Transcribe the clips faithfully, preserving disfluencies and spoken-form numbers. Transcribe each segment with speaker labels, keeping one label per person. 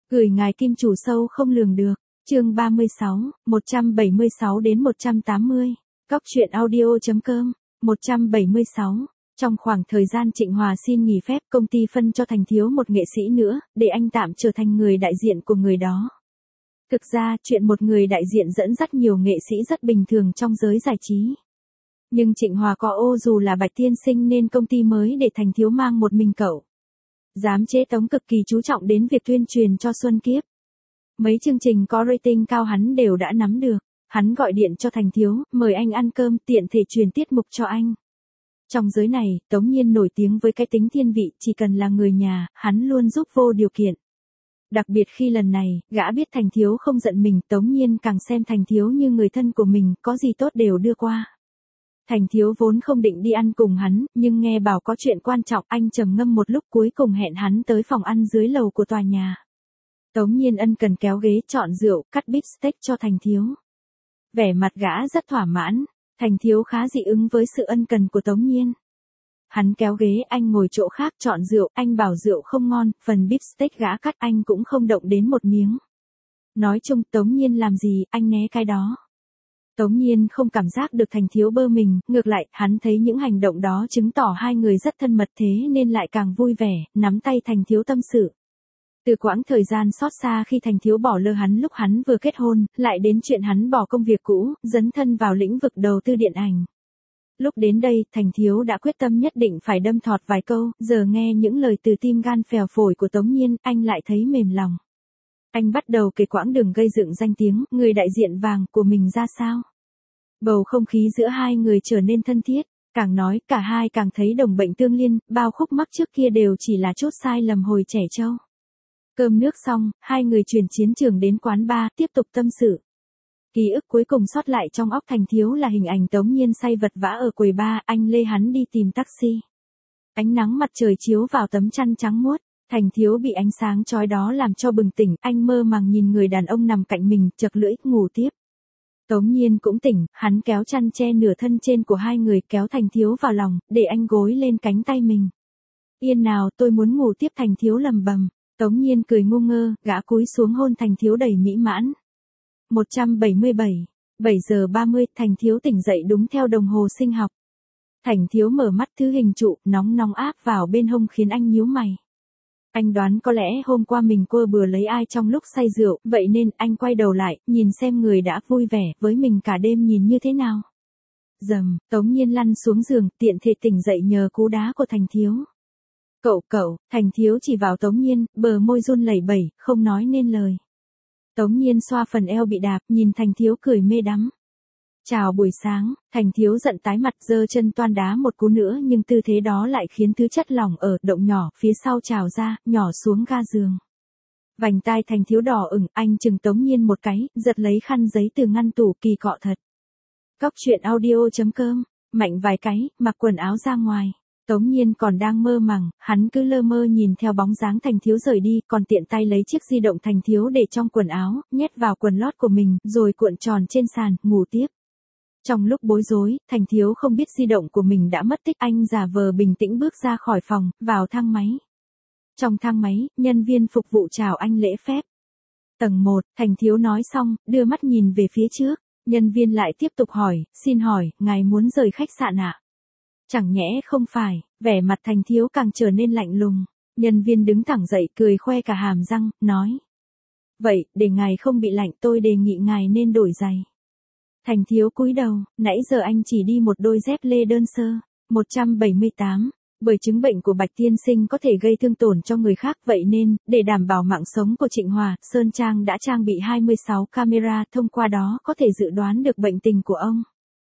Speaker 1: Gửi ngài kim chủ sâu không lường được. Chương ba mươi sáu, một trăm bảy mươi sáu đến một trăm tám mươi. Góc truyện audio.com. một trăm bảy mươi sáu. Trong khoảng thời gian Trịnh Hòa xin nghỉ phép, công ty phân cho Thành Thiếu một nghệ sĩ nữa, để anh tạm trở thành người đại diện của người đó. Thực ra, chuyện một người đại diện dẫn dắt nhiều nghệ sĩ rất bình thường trong giới giải trí. Nhưng Trịnh Hòa có ô dù là Bạch Tiên Sinh nên công ty mới để Thành Thiếu mang một mình cậu. Giám chế Tống cực kỳ chú trọng đến việc tuyên truyền cho Xuân Kiếp. Mấy chương trình có rating cao hắn đều đã nắm được. Hắn gọi điện cho Thành Thiếu, mời anh ăn cơm, tiện thể truyền tiết mục cho anh. Trong giới này, Tống Nhiên nổi tiếng với cái tính thiên vị, chỉ cần là người nhà, hắn luôn giúp vô điều kiện. Đặc biệt khi lần này, gã biết Thành Thiếu không giận mình, Tống Nhiên càng xem Thành Thiếu như người thân của mình, có gì tốt đều đưa qua. Thành Thiếu vốn không định đi ăn cùng hắn, nhưng nghe bảo có chuyện quan trọng, anh trầm ngâm một lúc cuối cùng hẹn hắn tới phòng ăn dưới lầu của tòa nhà. Tống Nhiên ân cần kéo ghế, chọn rượu, cắt bít steak cho Thành Thiếu. Vẻ mặt gã rất thỏa mãn, Thành Thiếu khá dị ứng với sự ân cần của Tống Nhiên. Hắn kéo ghế, anh ngồi chỗ khác chọn rượu, anh bảo rượu không ngon, phần bít steak gã cắt anh cũng không động đến một miếng. Nói chung Tống Nhiên làm gì, anh né cái đó. Tống Nhiên không cảm giác được Thành Thiếu bơ mình, ngược lại, hắn thấy những hành động đó chứng tỏ hai người rất thân mật thế nên lại càng vui vẻ, nắm tay Thành Thiếu tâm sự. Từ quãng thời gian xót xa khi Thành Thiếu bỏ lơ hắn lúc hắn vừa kết hôn, lại đến chuyện hắn bỏ công việc cũ, dấn thân vào lĩnh vực đầu tư điện ảnh. Lúc đến đây, Thành Thiếu đã quyết tâm nhất định phải đâm thọt vài câu, giờ nghe những lời từ tim gan phèo phổi của Tống Nhiên, anh lại thấy mềm lòng. Anh bắt đầu kể quãng đường gây dựng danh tiếng, người đại diện vàng của mình ra sao. Bầu không khí giữa hai người trở nên thân thiết, càng nói cả hai càng thấy đồng bệnh tương liên, bao khúc mắc trước kia đều chỉ là chút sai lầm hồi trẻ trâu. Cơm nước xong, hai người chuyển chiến trường đến quán bar, tiếp tục tâm sự. Ký ức cuối cùng sót lại trong óc Thành Thiếu là hình ảnh Tống Nhiên say vật vã ở quầy bar, anh lê hắn đi tìm taxi. Ánh nắng mặt trời chiếu vào tấm chăn trắng muốt, Thành Thiếu bị ánh sáng chói đó làm cho bừng tỉnh, anh mơ màng nhìn người đàn ông nằm cạnh mình, chật lưỡi, ngủ tiếp. Tống Nhiên cũng tỉnh, hắn kéo chăn che nửa thân trên của hai người, kéo Thành Thiếu vào lòng, để anh gối lên cánh tay mình. Yên nào, tôi muốn ngủ tiếp, Thành Thiếu lầm bầm. Tống Nhiên cười ngu ngơ, gã cúi xuống hôn Thành Thiếu đầy mỹ mãn. một trăm bảy mươi bảy, bảy giờ ba mươi, Thành Thiếu tỉnh dậy đúng theo đồng hồ sinh học. Thành Thiếu mở mắt, thứ hình trụ, nóng nóng áp vào bên hông khiến anh nhíu mày. Anh đoán có lẽ hôm qua mình quơ bừa lấy ai trong lúc say rượu, vậy nên anh quay đầu lại, nhìn xem người đã vui vẻ với mình cả đêm nhìn như thế nào. Dầm, Tống Nhiên lăn xuống giường, tiện thể tỉnh dậy nhờ cú đá của Thành Thiếu. Cậu cậu, Thành Thiếu chỉ vào Tống Nhiên, bờ môi run lẩy bẩy, không nói nên lời. Tống Nhiên xoa phần eo bị đạp, nhìn Thành Thiếu cười mê đắm. Chào buổi sáng, Thành Thiếu giận tái mặt, giơ chân toan đá một cú nữa nhưng tư thế đó lại khiến thứ chất lỏng ở động nhỏ phía sau trào ra, nhỏ xuống ga giường. Vành tai Thành Thiếu đỏ ửng, anh chừng Tống Nhiên một cái, giật lấy khăn giấy từ ngăn tủ, kỳ cọ thật. Góc truyện audio.com, mạnh vài cái, mặc quần áo ra ngoài. Tống Nhiên còn đang mơ màng, hắn cứ lơ mơ nhìn theo bóng dáng Thành Thiếu rời đi, còn tiện tay lấy chiếc di động Thành Thiếu để trong quần áo, nhét vào quần lót của mình, rồi cuộn tròn trên sàn, ngủ tiếp. Trong lúc bối rối, Thành Thiếu không biết di động của mình đã mất tích, anh giả vờ bình tĩnh bước ra khỏi phòng, vào thang máy. Trong thang máy, nhân viên phục vụ chào anh lễ phép. Tầng một, Thành Thiếu nói xong, đưa mắt nhìn về phía trước, nhân viên lại tiếp tục hỏi, xin hỏi, ngài muốn rời khách sạn ạ? À? Chẳng nhẽ không phải, vẻ mặt Thành Thiếu càng trở nên lạnh lùng. Nhân viên đứng thẳng dậy, cười khoe cả hàm răng, nói. Vậy, để ngài không bị lạnh, tôi đề nghị ngài nên đổi giày. Thành Thiếu cúi đầu, nãy giờ anh chỉ đi một đôi dép lê đơn sơ. một trăm bảy mươi tám, bởi chứng bệnh của Bạch Tiên Sinh có thể gây thương tổn cho người khác, vậy nên, để đảm bảo mạng sống của Trịnh Hòa, Sơn Trang đã trang bị hai mươi sáu camera, thông qua đó có thể dự đoán được bệnh tình của ông.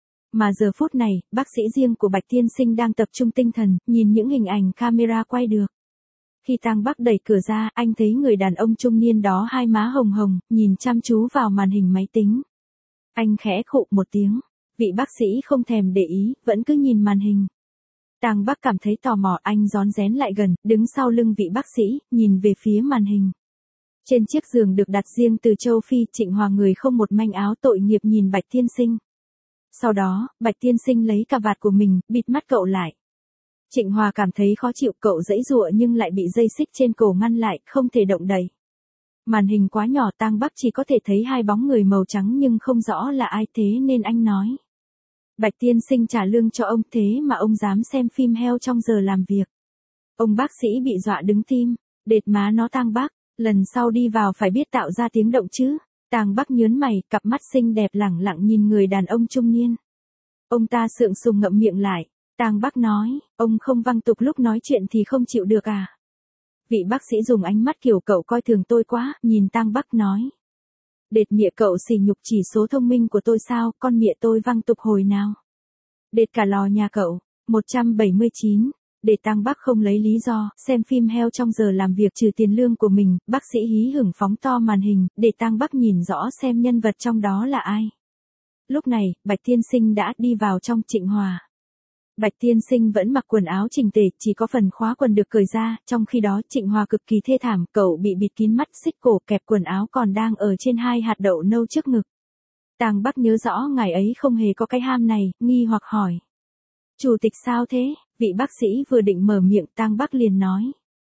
Speaker 1: Mà giờ phút này, bác sĩ riêng của Bạch Tiên Sinh đang tập trung tinh thần, nhìn những hình ảnh camera quay được. Khi Tang Bắc đẩy cửa ra, anh thấy người đàn ông trung niên đó hai má hồng hồng, nhìn chăm chú vào màn hình máy tính. Anh khẽ khụ một tiếng, vị bác sĩ không thèm để ý, vẫn cứ nhìn màn hình. Tang Bắc cảm thấy tò mò, anh rón rén lại gần, đứng sau lưng vị bác sĩ, nhìn về phía màn hình. Trên chiếc giường được đặt riêng từ châu Phi, Trịnh Hòa người không một manh áo, tội nghiệp nhìn Bạch Tiên Sinh. Sau đó, Bạch Tiên Sinh lấy cà vạt của mình, bịt mắt cậu lại. Trịnh Hòa cảm thấy khó chịu, cậu giãy giụa nhưng lại bị dây xích trên cổ ngăn lại, không thể động đậy. Màn hình quá nhỏ, Tang Bắc chỉ có thể thấy hai bóng người màu trắng nhưng không rõ là ai, thế nên anh nói. Bạch tiên sinh trả lương cho ông thế mà ông dám xem phim heo trong giờ làm việc. Ông bác sĩ bị dọa đứng tim. Đệt má nó Tang Bắc, lần sau đi vào phải biết tạo ra tiếng động chứ. Tang Bắc nhớn mày, cặp mắt xinh đẹp lẳng lặng nhìn người đàn ông trung niên. Ông ta sượng sùng ngậm miệng lại. Tang Bắc nói, ông không văng tục lúc nói chuyện thì không chịu được à? Vị bác sĩ dùng ánh mắt kiểu cậu coi thường tôi quá, nhìn Tang Bắc nói. Đệt mịa cậu sỉ nhục chỉ số thông minh của tôi sao, con mịa tôi văng tục hồi nào? Đệt cả lò nhà cậu. một trăm bảy mươi chín. Để Tang Bắc không lấy lý do, xem phim heo trong giờ làm việc trừ tiền lương của mình, bác sĩ hí hửng phóng to màn hình, để Tang Bắc nhìn rõ xem nhân vật trong đó là ai. Lúc này, Bạch tiên sinh đã đi vào trong. Trịnh Hòa. Bạch tiên sinh vẫn mặc quần áo chỉnh tề, chỉ có phần khóa quần được cởi ra, trong khi đó Trịnh Hòa cực kỳ thê thảm, cậu bị bịt kín mắt, xích cổ, kẹp quần áo còn đang ở trên hai hạt đậu nâu trước ngực. Tang Bắc nhớ rõ ngày ấy không hề có cái ham này, nghi hoặc hỏi. Chủ tịch sao thế? Vị bác sĩ vừa định mở miệng, Tang Bắc liền nói.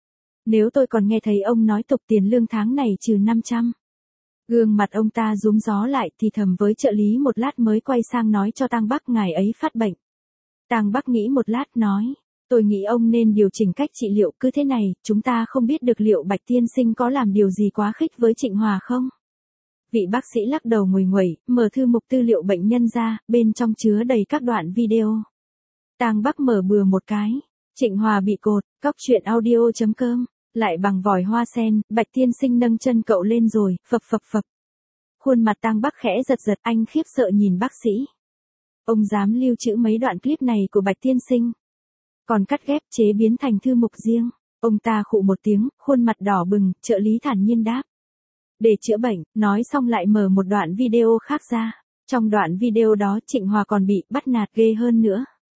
Speaker 1: Nếu tôi còn nghe thấy ông nói tục tiền lương tháng này trừ năm trăm. Gương mặt ông ta rúm gió lại, thì thầm với trợ lý một lát mới quay sang nói cho Tang Bắc ngày ấy phát bệnh. Tang Bắc nghĩ một lát nói. Tôi nghĩ ông nên điều chỉnh cách trị liệu, cứ thế này, chúng ta không biết được liệu Bạch tiên sinh có làm điều gì quá khích với Trịnh Hòa không? Vị bác sĩ lắc đầu nguầy nguẩy, mở thư mục tư liệu bệnh nhân ra, bên trong chứa đầy các đoạn video. Tang Bắc mở bừa một cái. Trịnh Hòa bị cột, cóc truyện audio chấm com. Lại bằng vòi hoa sen, Bạch tiên sinh nâng chân cậu lên rồi, phập phập phập. Khuôn mặt Tang Bắc khẽ giật giật, anh khiếp sợ nhìn bác sĩ. Ông dám lưu trữ mấy đoạn clip này của Bạch tiên sinh. Còn cắt ghép chế biến thành thư mục riêng. Ông ta khụ một tiếng, khuôn mặt đỏ bừng, trợ lý thản nhiên đáp. Để chữa bệnh, nói xong lại mở một đoạn video khác ra. Trong đoạn video đó Trịnh Hòa còn bị bắt nạt ghê hơn nữa.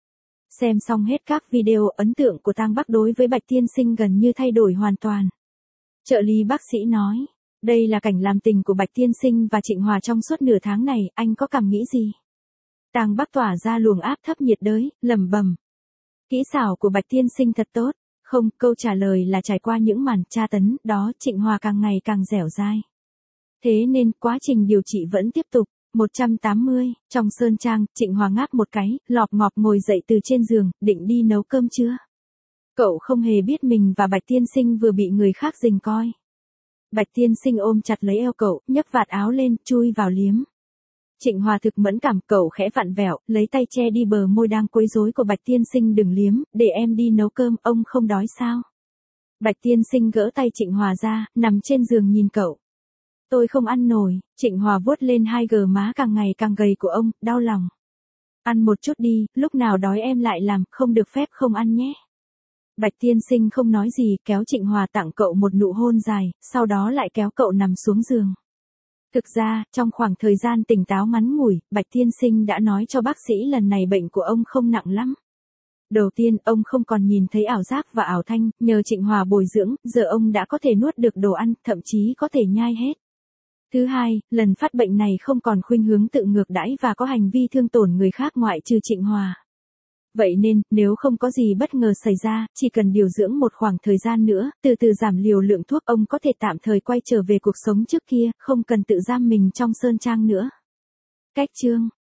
Speaker 1: Xem xong hết các video, ấn tượng của Tang Bắc đối với Bạch tiên sinh gần như thay đổi hoàn toàn. Trợ lý bác sĩ nói, đây là cảnh làm tình của Bạch tiên sinh và Trịnh Hòa trong suốt nửa tháng này, anh có cảm nghĩ gì? Tang Bắc tỏa ra luồng áp thấp nhiệt đới, lẩm bẩm. Kỹ xảo của Bạch tiên sinh thật tốt. Không, câu trả lời là trải qua những màn tra tấn, đó Trịnh Hòa càng ngày càng dẻo dai. Thế nên, quá trình điều trị vẫn tiếp tục. một trăm tám mươi, trong Sơn Trang, Trịnh Hòa ngáp một cái, lọp ngọp ngồi dậy từ trên giường, định đi nấu cơm trưa. Cậu không hề biết mình và Bạch tiên sinh vừa bị người khác giằng coi. Bạch tiên sinh ôm chặt lấy eo cậu, nhấc vạt áo lên, chui vào liếm. Trịnh Hòa thực mẫn cảm, cậu khẽ vặn vẹo, lấy tay che đi bờ môi đang quấy rối của Bạch tiên sinh. Đừng liếm, để em đi nấu cơm, ông không đói sao? Bạch tiên sinh gỡ tay Trịnh Hòa ra, nằm trên giường nhìn cậu. Tôi không ăn nổi. Trịnh Hòa vuốt lên hai gò má càng ngày càng gầy của ông, đau lòng. Ăn một chút đi, lúc nào đói em lại làm, không được phép không ăn nhé. Bạch tiên sinh không nói gì, kéo Trịnh Hòa tặng cậu một nụ hôn dài, sau đó lại kéo cậu nằm xuống giường. Thực ra, trong khoảng thời gian tỉnh táo ngắn ngủi, Bạch tiên sinh đã nói cho bác sĩ lần này bệnh của ông không nặng lắm. Đầu tiên, ông không còn nhìn thấy ảo giác và ảo thanh, nhờ Trịnh Hòa bồi dưỡng, giờ ông đã có thể nuốt được đồ ăn, thậm chí có thể nhai hết. Thứ hai, lần phát bệnh này không còn khuynh hướng tự ngược đãi và có hành vi thương tổn người khác ngoại trừ Trịnh Hòa. Vậy nên, nếu không có gì bất ngờ xảy ra, chỉ cần điều dưỡng một khoảng thời gian nữa, từ từ giảm liều lượng thuốc, ông có thể tạm thời quay trở về cuộc sống trước kia, không cần tự giam mình trong Sơn Trang nữa. Cách chương